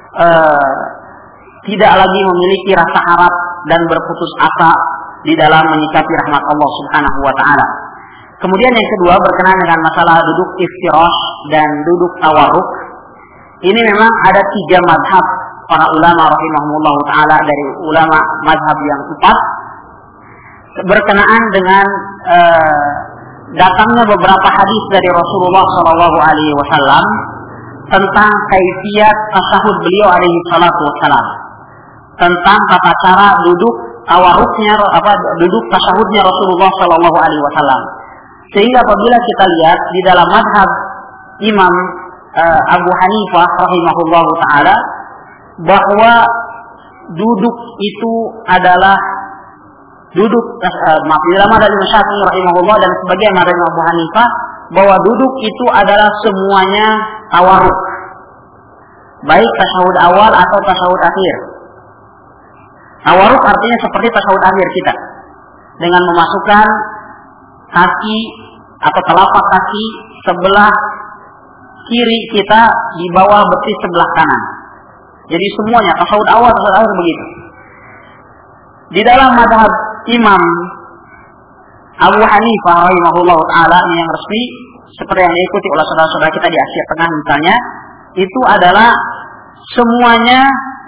tidak lagi memiliki rasa harap dan berputus asa di dalam menyikapi rahmat Allah Subhanahu wa taala. Kemudian yang kedua berkenaan dengan masalah duduk iftirash dan duduk tawarruk. Ini memang ada 3 mazhab para ulama rahimahumullah taala, dari ulama mazhab yang 4 berkenaan dengan datangnya beberapa hadis dari Rasulullah sallallahu alaihi wasallam tentang kaifiyat tasyahud beliau alaihi salatu wasallam, tentang tata cara duduk tawarruknya duduk tasyahudnya Rasulullah sallallahu alaihi wasallam. Sehingga apabila kita lihat di dalam mazhab Imam Abu Hanifah rahimahullah taala bahwa duduk itu adalah duduk di dalam mazhab Syafi'i rahimahullah dan sebagian mazhab Abu Hanifah bahwa duduk itu adalah semuanya tawarruk, baik tasyahud awal atau tasyahud akhir. Tawarruk artinya seperti tasyahud akhir kita, dengan memasukkan kaki atau telapak kaki sebelah kiri kita di bawah betis sebelah kanan. Jadi semuanya tasyahud awal, tasyahud akhir begitu. Di dalam mazhab Imam Abu Hanifah rahimahullah taala yang resmi seperti yang diikuti oleh saudara-saudara kita di Asia Tengah misalnya, itu adalah semuanya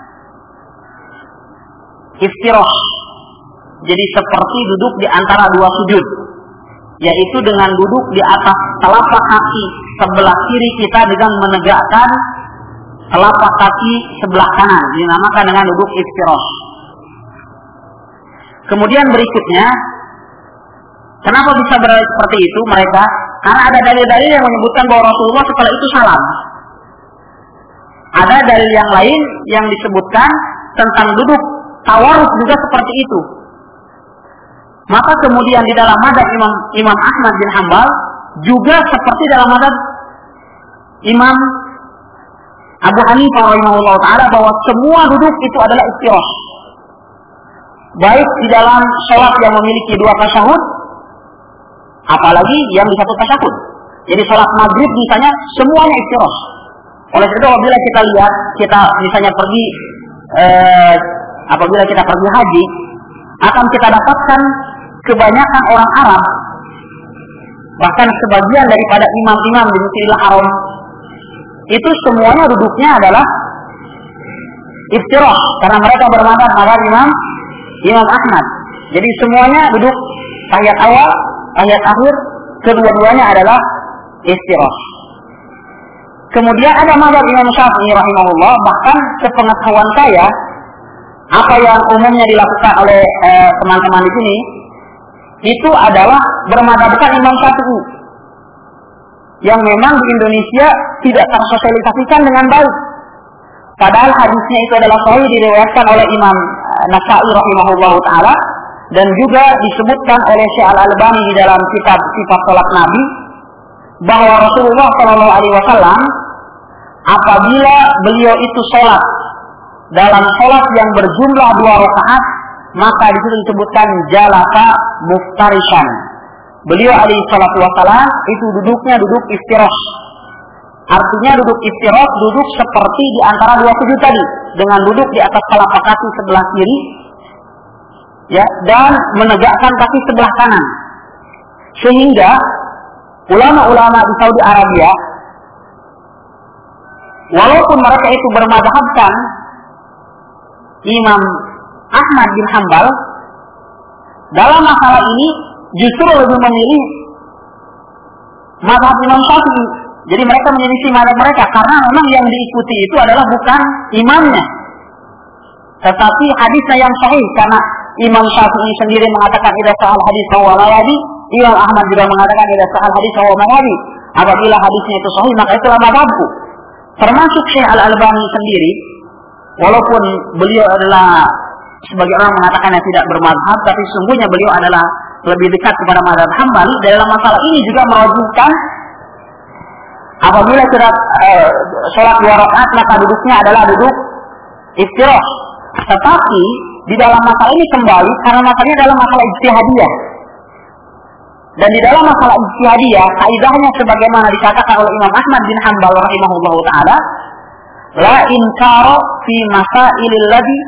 iftirah. Jadi seperti duduk di antara dua sujud, yaitu dengan duduk di atas telapak kaki sebelah kiri kita dengan menegakkan telapak kaki sebelah kanan, dinamakan dengan duduk iftirah. Kemudian berikutnya, kenapa bisa berada seperti itu mereka? Karena ada dalil-dalil yang menyebutkan bahwa Rasulullah setelah itu salam. Ada dalil yang lain yang disebutkan tentang duduk tawarruk juga seperti itu. Maka kemudian di dalam mazhab Imam Ahmad bin Hanbal juga seperti dalam mazhab Imam Abu Hanifah rahimahullah taala bahwa semua duduk itu adalah iftirah. Baik di dalam sholat yang memiliki dua tasyahud, apalagi yang di satu tasyahud. Jadi sholat maghrib misalnya semuanya iftirah. Oleh itu apabila kita lihat, kita misalnya apabila kita pergi haji, akan kita dapatkan kebanyakan orang Arab, bahkan sebagian daripada imam-imam di Masjidil Haram, itu semuanya duduknya adalah iftirah, karena mereka bermadzhab mazhab Imam Ahmad. Jadi semuanya duduk tahiyat awal, tahiyat akhir, kedua-duanya adalah iftirah. Kemudian ada mazhab Imam Syafi'i rahimahullah, bahkan sepengetahuan saya, apa yang umumnya dilakukan oleh teman-teman di sini, itu adalah bermadzhabkan Imam Syafi'i, yang memang di Indonesia tidak tersosialisasikan dengan baik. Padahal hadisnya itu adalah sahih, diriwayatkan oleh Imam Nasa'i rahimahullahu taala dan juga disebutkan oleh Syekh Al-Albani di dalam kitab Sifat Salat Nabi, bahwa Rasulullah sallallahu alaihi wasallam apabila beliau itu salat dalam salat yang berjumlah 2 rakaat, maka di situ disebutkan jalasa muftarishan. Beliau alaihi salatu wasallam itu duduknya duduk iftirah. Artinya duduk iftirah, duduk seperti di antara dua sujud tadi, dengan duduk di atas telapak kaki sebelah kiri, ya, dan menegakkan kaki sebelah kanan. Sehingga ulama-ulama di Saudi Arabia, walaupun mereka itu bermadzhabkan Imam Ahmad bin Hanbal, dalam masalah ini justru lebih memilih mazhab Imam Syafi'i. Jadi mereka menyelisih mazhab mereka karena memang yang diikuti itu adalah bukan imamnya, tetapi hadisnya yang sahih. Karena Imam Syafi'i sendiri mengatakan idza sahal hadis fa la yadi, Imam Ahmad juga mengatakan idza sahal hadis fa la yadi. Apabila hadisnya itu sahih, maka itulah mazhabku. Termasuk Syekh Al-Albani sendiri, walaupun beliau adalah sebagai orang mengatakan yang tidak bermazhab, tapi sesungguhnya beliau adalah lebih dekat kepada mazhab Hambali. Dalam masalah ini juga merujukkan apabila kita sholat 2 rakaat maka duduknya adalah duduk iftirah. Tetapi di dalam masalah ini kembali, karena masalahnya adalah masalah ijtihadiyah. Dan di dalam masalah ijtihadiyah, kaidahnya sebagaimana dikatakan oleh Imam Ahmad bin Hanbal rahimahullahu taala, la inkara fi masailil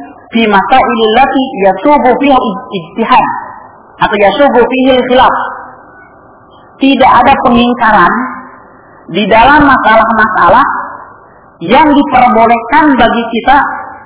lati yasubu fiha ijtihad atau yasubu fihi khilaf. Tidak ada pengingkaran di dalam masalah-masalah yang diperbolehkan bagi kita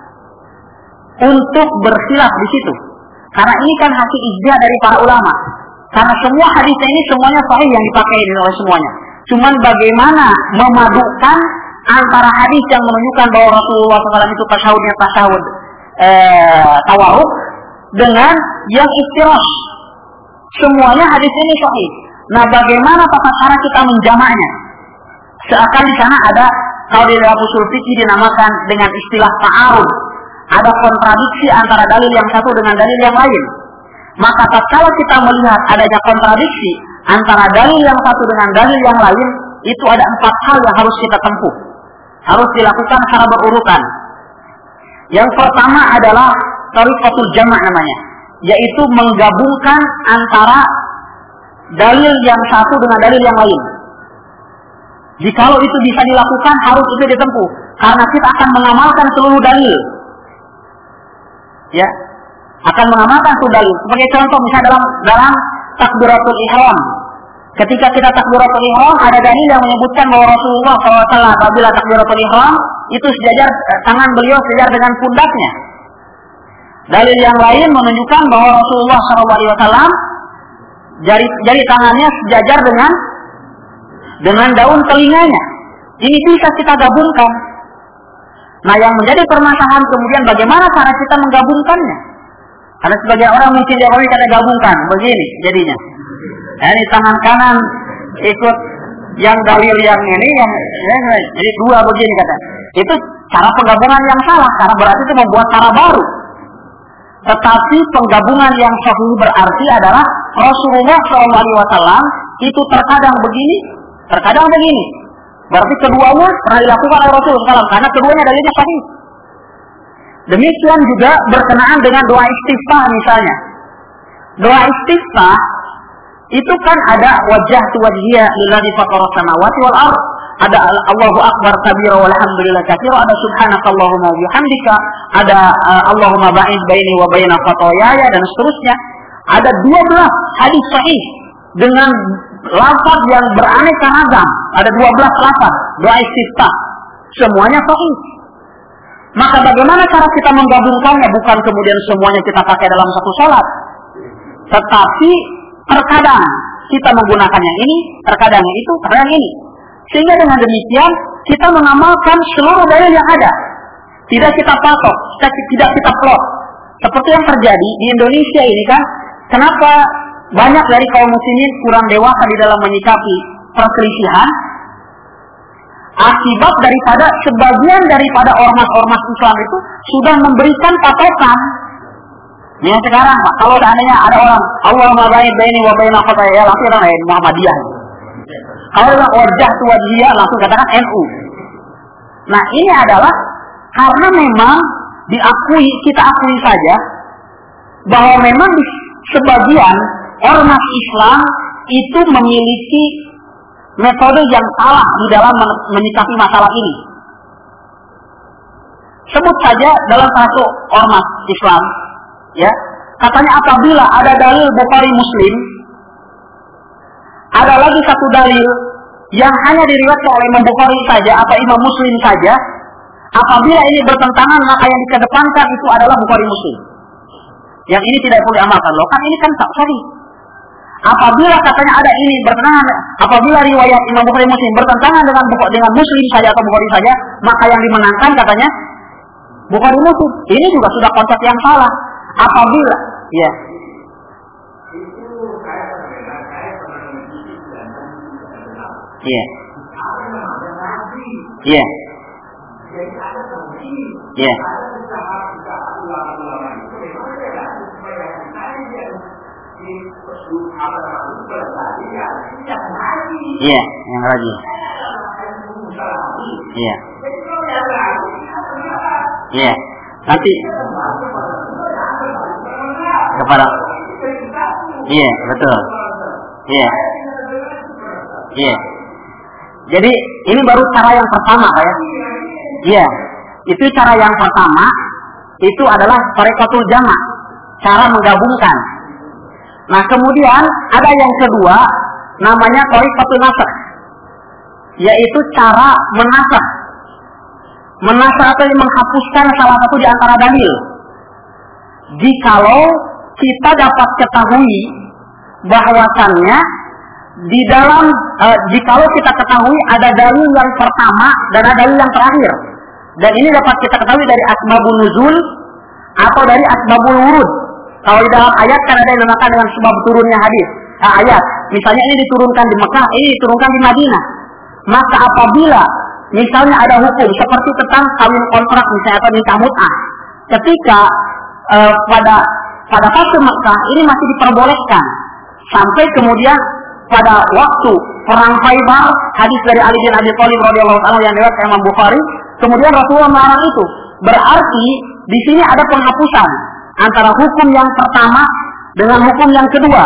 untuk berkhilaf di situ. Karena ini kan hasil ijtihad dari para ulama. Karena semua hadis ini semuanya sahih yang dipakai oleh semuanya. Cuman bagaimana memadukan antara hadis yang menunjukkan bahwa Rasulullah SAW itu tasyahudnya tasyahud tawarruk dengan yang iftirah. Semuanya hadis ini sahih. Nah, bagaimana tata cara kita menjamaknya? Seakan di sana ada, kalau di dalam usul fikih dinamakan dengan istilah ta'arud. Ada kontradiksi antara dalil yang satu dengan dalil yang lain. Maka tatkala kita melihat adanya kontradiksi antara dalil yang satu dengan dalil yang lain, itu ada 4 hal yang harus kita tempuh. Harus dilakukan secara berurutan. Yang pertama adalah tariqatul jama' namanya, yaitu menggabungkan antara dalil yang satu dengan dalil yang lain. Jikalau itu bisa dilakukan, harus itu ditempuh, karena kita akan mengamalkan seluruh dalil. Ya, akan mengamalkan seluruh dalil. Sebagai contoh, misalnya dalam takbiratul ihram. Ketika kita takbiratul ihram, ada dalil yang menyebutkan bahwa Rasulullah SAW apabila takbiratul ihram itu sejajar, tangan beliau sejajar dengan pundaknya. Dalil yang lain menunjukkan bahwa Rasulullah SAW jari tangannya sejajar dengan daun telinganya. Ini bisa kita gabungkan. Nah, yang menjadi permasalahan kemudian bagaimana cara kita menggabungkannya? Ada sebagian orang mungkin dia kata gabungkan begini jadinya. Nah, ini tangan kanan ikut yang dalil yang ini, jadi dua begini kata. Itu cara penggabungan yang salah, karena berarti itu membuat cara baru. Tetapi penggabungan yang sahih berarti adalah Rasulullah SAW itu terkadang begini, terkadang begini. Berarti keduanya pernah dilakukan oleh Rasulullah SAW, karena keduanya dalilnya sahih. Demikian juga berkenaan dengan doa istiftah misalnya. Doa istiftah itu kan ada wajah wajhiya lillahi fataras samawati wal ardh, ada Allahu akbar kabira walhamdulillah katsira, ada subhanakallahumma wa bihamdika, ada Allahumma ba'id baini wa baina khataayaya, dan seterusnya. Ada 12 hadis sahih dengan lafaz yang beraneka ragam. Ada 12 lafaz doa istiftah, semuanya sahih. Maka bagaimana cara kita menggabungkannya? Bukan kemudian semuanya kita pakai dalam satu salat, tetapi terkadang kita menggunakan yang ini, terkadang yang itu, terkadang yang ini. Sehingga dengan demikian kita mengamalkan seluruh dalil yang ada. Tidak kita patok, tidak kita plot. Seperti yang terjadi di Indonesia ini kan, kenapa banyak dari kaum muslimin kurang dewasa di dalam menyikapi perselisihan? Akibat daripada sebagian daripada ormas-ormas Islam itu sudah memberikan patokan. Ini sekarang Pak, kalau seandainya ada orang Allahumma ba'id baini wa baina khataaya, langsung katakan Muhammadiyah. Kalau ada wajah wajhiyah, langsung katakan NU. Nah, ini adalah karena memang kita akui saja bahwa memang sebagian ormas Islam itu memiliki metode yang salah di dalam menyikapi masalah ini. Sebut saja dalam satu ormas Islam, ya, katanya apabila ada dalil Bukhari Muslim, ada lagi satu dalil yang hanya diriwayatkan oleh Imam Bukhari saja atau Imam Muslim saja, apabila ini bertentangan maka yang dikedepankan itu adalah Bukhari Muslim. Yang ini tidak boleh amalkan, loh kan ini kan tak sahih. Apabila katanya ada ini bertentangan, apabila riwayat Imam Bukhari Muslim bertentangan dengan Muslim saja atau Bukhari saja, maka yang dimenangkan katanya Bukhari Muslim. Ini juga sudah konsep yang salah. Apabila, ya. Iya. Iya. Iya. Iya, yang lagi. Iya. Iya. Nanti kepada. Iya, betul. Iya. Iya. Jadi ini baru cara yang pertama, Pak ya. Iya. Itu cara yang pertama itu adalah tariqatul jama', cara menggabungkan. Nah, kemudian ada yang kedua namanya tariqatul nasakh, yaitu cara menasakh. Menasakh atau menghapuskan salah satu di antara dalil. Jikalau kita dapat ketahui bahwasannya di dalam jikalau kita ketahui ada dalil yang pertama dan ada dalil yang terakhir, dan ini dapat kita ketahui dari asbabun nuzul atau dari asbabul wurud. Kalau di dalam ayat kan ada yang dinamakan dengan sebab turunnya hadis ayat, misalnya ini diturunkan di Mekah, ini diturunkan di Madinah. Maka apabila misalnya ada hukum seperti tentang kawin kontrak misalnya atau nikah mut'ah, ketika pada fase Mekah ini masih diperbolehkan, sampai kemudian pada waktu perang Khaibar, hadis dari Ali bin Abi Thalib radhiyallahu anhu yang diriwayatkan Imam Bukhari, kemudian Rasulullah melarang itu. Berarti di sini ada penghapusan antara hukum yang pertama dengan hukum yang kedua.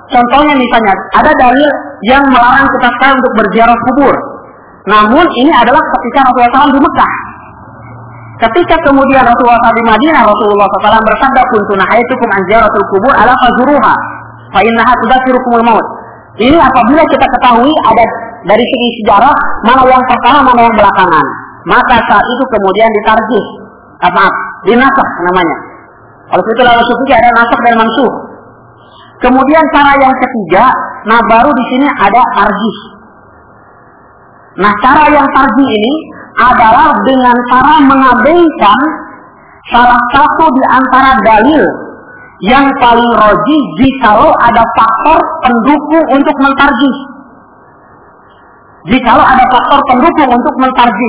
Contohnya misalnya, ada dalil yang melarang kita sekarang untuk berziarah kubur. Namun ini adalah ketika Rasulullah SAW di Mekah. Ketika kemudian Rasulullah SAW di Madinah, Rasulullah SAW bersabda, "Kuntu nahaitukum an ziyaratul kubur ala fazuruha, fa innaha tudzakirukumul maut." Ini apabila kita ketahui ada dari segi sejarah mana yang pertama, mana yang belakangan, maka saat itu kemudian ditarjih, dinasakh namanya. Oleh itu lalu fikih ada nasakh dan mansukh. Kemudian cara yang ketiga, nah baru di sini ada tarjih. Nah cara yang tarjih ini adalah dengan cara mengabaikan salah satu di antara dalil yang paling rajih jikalau ada faktor pendukung untuk mentarjih. Jikalau ada faktor pendukung untuk mentarjih.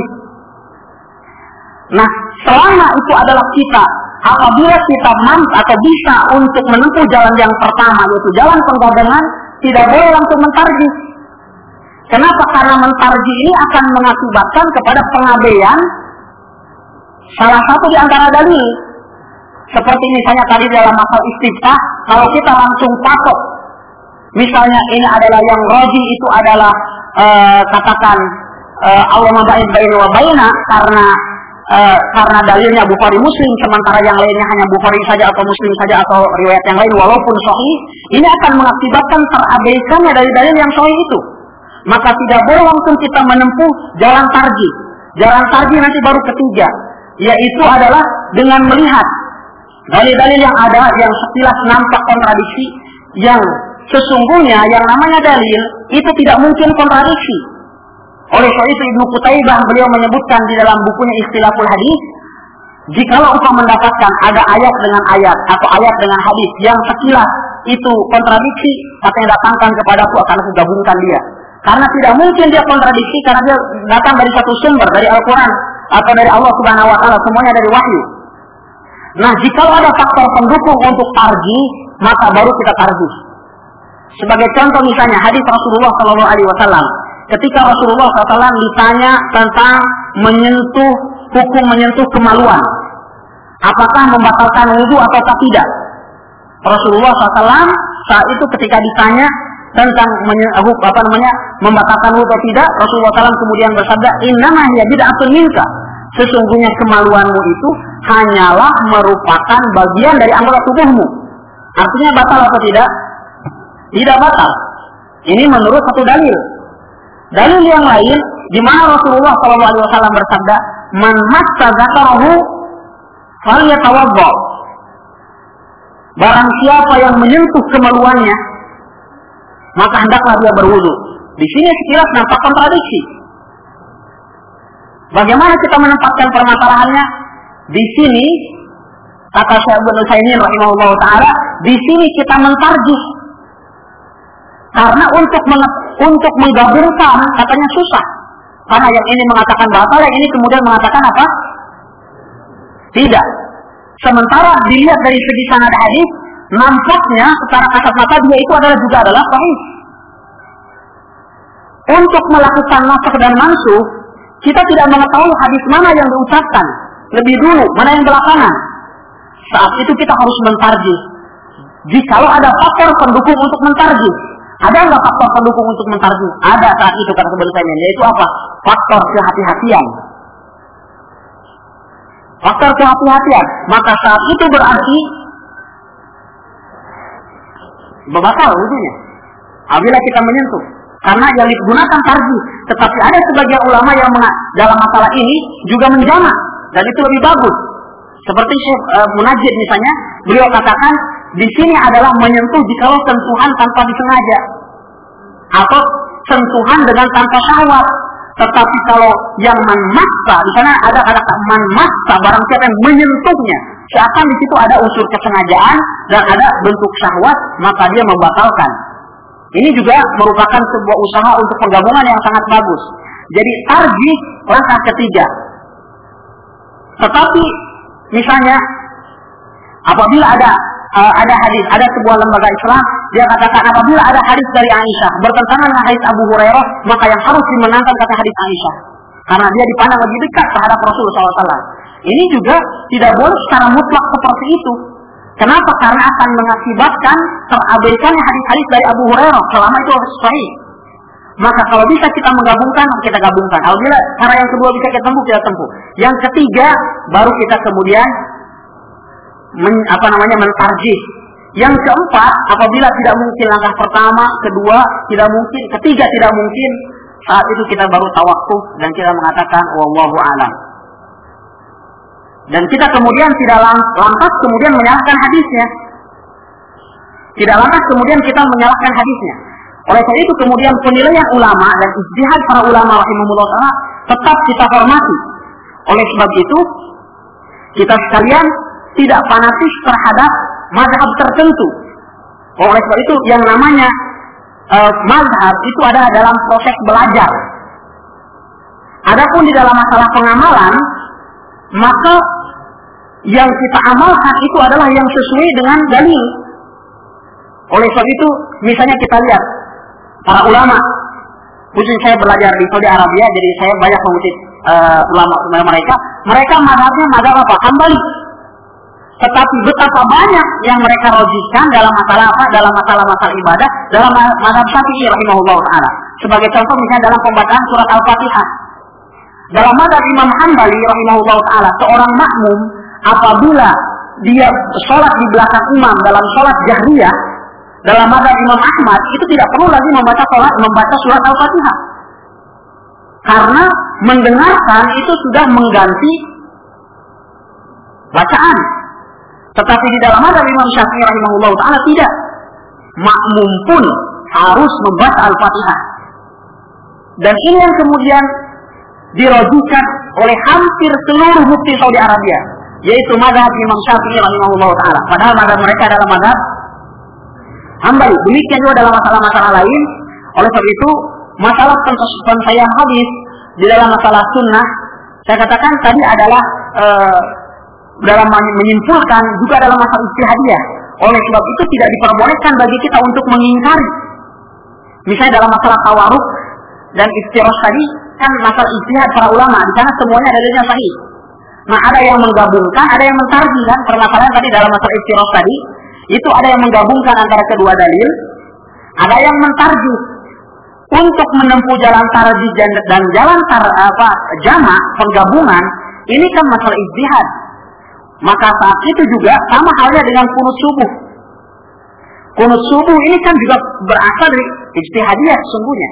Nah, selama itu adalah kita, apabila kita mampu atau bisa untuk menempuh jalan yang pertama, yaitu jalan penggadangan, tidak boleh langsung mentarjih. Kenapa? Karena mentarjih ini akan mengakibatkan kepada pengabaian salah satu di antara dalil. Seperti misalnya tadi dalam masalah istiftah, kalau kita langsung patok, misalnya ini adalah yang rajih itu adalah katakan Allah mabait baina wa baina karena dalilnya Bukhari Muslim, sementara yang lainnya hanya Bukhari saja atau Muslim saja atau riwayat yang lain walaupun sahih, ini akan mengakibatkan terabaikannya dari dalil yang sahih itu. Maka tidak boleh langsung kita menempuh jalan tarjih. Jalan tarjih nanti baru ketiga, yaitu adalah dengan melihat dalil-dalil yang ada yang sekilas nampak kontradiksi, yang sesungguhnya yang namanya dalil itu tidak mungkin kontradiksi. Oleh sebab itu Ibnu Qutaibah beliau menyebutkan di dalam bukunya Ikhtilaful Hadis, jikalau engkau mendapatkan ada ayat dengan ayat atau ayat dengan hadis yang sekilas itu kontradiksi, katanya datangkan kepadaku, akan aku gabungkan dia. Karena tidak mungkin dia kontradiksi karena dia datang dari satu sumber, dari Al-Quran atau dari Allah Subhanahu wa Ta'ala, semuanya dari wahyu. Nah, jikalau ada faktor pendukung untuk tarjih, maka baru kita tarjih. Sebagai contoh misalnya hadis Rasulullah SAW. Ketika Rasulullah SAW ditanya tentang hukum menyentuh kemaluan, apakah membatalkan wudhu atau tidak? Rasulullah SAW saat itu ketika ditanya tentang membatalkan wudhu atau tidak, Rasulullah SAW kemudian bersabda, "Innama hiya bid'atun minka." Sesungguhnya kemaluanmu itu hanyalah merupakan bagian dari anggota tubuhmu. Artinya batal atau tidak? Tidak batal. Ini menurut satu dalil. Dalil yang lain di mana Rasulullah SAW bersabda, "Man massa dzakarahu falyatawadda." Barang siapa yang menyentuh kemaluannya, maka hendaklah dia berwudu. Di sini sekilas nampak kontradiksi. Bagaimana kita menempatkan permasalahannya? Di sini kata Syekh Ibnu Utsaimin rahimahullah taala, di sini kita mentarjih. Karena untuk menggabungkan katanya susah. Karena yang ini mengatakan batal, yang ini kemudian mengatakan apa? Tidak. Sementara dilihat dari segi sanad hadis, nampaknya secara kasat mata dia itu adalah sahih. Untuk melakukan nasakh dan mansukh, kita tidak mengetahui hadis mana yang diucapkan lebih dulu, mana yang belakangan. Saat itu kita harus mentarjih. Jikalau ada faktor pendukung untuk mentarjih, ada nggak faktor pendukung untuk mentarjih? Ada saat itu kata sebenarnya, yaitu apa? Faktor kehati-hatian. Faktor kehati-hatian. Maka saat itu berarti batal wudunya. Apabila kita menyentuh, karena yang digunakan tarjih. Tetapi ada sebagian ulama yang dalam masalah ini juga menjamak, dan itu lebih bagus. Seperti Syekh Munajjid misalnya, beliau katakan di sini adalah menyentuh jikalau sentuhan tanpa disengaja atau sentuhan dengan tanpa syahwat. Tetapi kalau yang manmassa, di sana ada kata manmassa, barang siapa yang menyentuhnya, seakan di situ ada unsur kesengajaan dan ada bentuk syahwat, maka dia membatalkan. Ini juga merupakan sebuah usaha untuk penggabungan yang sangat bagus. Jadi tarjih langkah ketiga. Tetapi misalnya apabila ada hadis, ada sebuah lembaga Islam, dia katakan apabila ada hadis dari Aisyah bertentangan dengan hadis Abu Hurairah, maka yang harus dimenangkan kata hadis Aisyah, karena dia dipandang lebih dekat terhadap Rasulullah SAW. Ini juga tidak boleh secara mutlak seperti itu. Kenapa? Karena akan mengakibatkan terabaikannya hadis-hadis dari Abu Hurairah selama itu sahih. Maka kalau bisa kita menggabungkan, kita gabungkan. Apabila cara yang kedua bisa kita tempuh, kita tempuh. Yang ketiga, baru kita kemudian mentarjih. Yang keempat, apabila tidak mungkin langkah pertama, kedua tidak mungkin, ketiga tidak mungkin, saat itu kita baru tawakuf dan kita mengatakan wallahu a'lam. Dan kita kemudian tidak lantas kemudian menyalahkan hadisnya. Tidak lantas kemudian kita menyalahkan hadisnya. Oleh karena itu kemudian penilaian ulama dan ijtihad para ulama rahimahullah ta'ala tetap kita hormati. Oleh sebab itu kita sekalian tidak fanatik terhadap mazhab tertentu. Oleh sebab itu yang namanya mazhab itu adalah dalam proses belajar. Adapun di dalam masalah pengamalan, maka yang kita amalkan itu adalah yang sesuai dengan dalil. Oleh sebab itu, misalnya kita lihat para ulama, khususnya saya belajar di Saudi Arabia, jadi saya banyak mengutip ulama mereka mazhabnya mazhab apa? Hambali. Tetapi betapa banyak yang mereka rojihkan dalam masalah apa? Dalam masalah-masalah ibadah, dalam mazhab Syafi'i rahimahullah ta'ala. Sebagai contoh misalnya dalam pembacaan surat Al-Fatihah. Dalam mazhab Imam Hambali rahimahullah ta'ala, seorang makmum apabila dia sholat di belakang imam dalam sholat jahriyah, dalam mazhab Imam Ahmad itu tidak perlu lagi membaca surat Al-Fatihah. Karena mendengarkan itu sudah mengganti bacaan. Tetapi di dalam mazhab Imam Syafi'i rahimahullah ta'ala tidak. Makmum pun harus membaca Al-Fatihah. Dan ini yang kemudian dirojukan oleh hampir seluruh mufti Saudi Arabia, yaitu mazhab Imam Syafi'i rahimahullah ta'ala. Padahal mazhab mereka adalah mazhab Hambali. Demikian juga dalam masalah-masalah lain. Oleh sebab itu, masalah pensampaian hadis di dalam masalah sunnah, saya katakan tadi adalah dalam menyimpulkan juga dalam masalah ijtihadiyah. Oleh sebab itu tidak diperbolehkan bagi kita untuk mengingkari. Misalnya dalam masalah tawaruk dan iftiros tadi kan masalah ijtihad para ulama, di sana semuanya dalilnya sahih. Nah, ada yang menggabungkan, ada yang mentarjih kan. Permasalahan tadi dalam masalah iftiros tadi itu ada yang menggabungkan antara kedua dalil, ada yang mentarjih. Untuk menempuh jalan tarjih dan jalan jamak penggabungan, ini kan masalah ijtihad. Maka saat itu juga sama halnya dengan qunut subuh. Qunut subuh ini kan juga berasal dari ijtihadiyah sesungguhnya.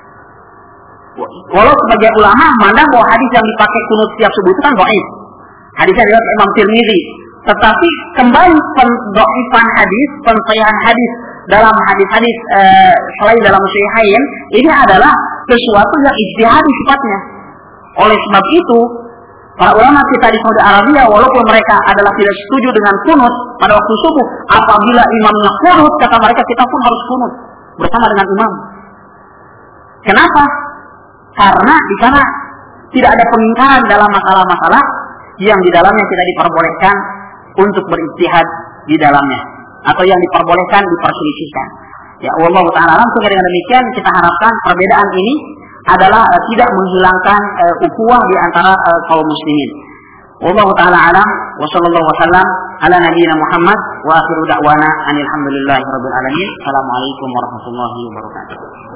Walau sebagai ulama mandang bahwa hadis yang dipakai qunut setiap subuh itu kan dhaif. Hadisnya riwayat Imam Tirmidzi. Tetapi kembali pendhaifan hadis, pensahihan hadis dalam hadis-hadis selain dalam sahihain ini adalah sesuatu yang ijtihadi sifatnya. Oleh sebab itu, para ulama kita di Saudi Arabia walaupun mereka adalah tidak setuju dengan kunut pada waktu subuh, apabila imamnya kunut, kata mereka kita pun harus kunut bersama dengan imam. Kenapa? Karena di sana tidak ada pengingkaran dalam masalah-masalah yang di dalamnya tidak diperbolehkan untuk berijtihad di dalamnya, atau yang diperbolehkan diperselisihkan. Ya Allah Ta'ala alam. Dengan demikian kita harapkan perbedaan ini adalah tidak menghilangkan ukhuwah di antara kaum muslimin. Wallahu Ta'ala alam. Wa sallallahu wasallam ala nabiyyina Muhammad wa akhiru da'wana anil hamdulillahi rabbil alamin. Assalamualaikum warahmatullahi wabarakatuh.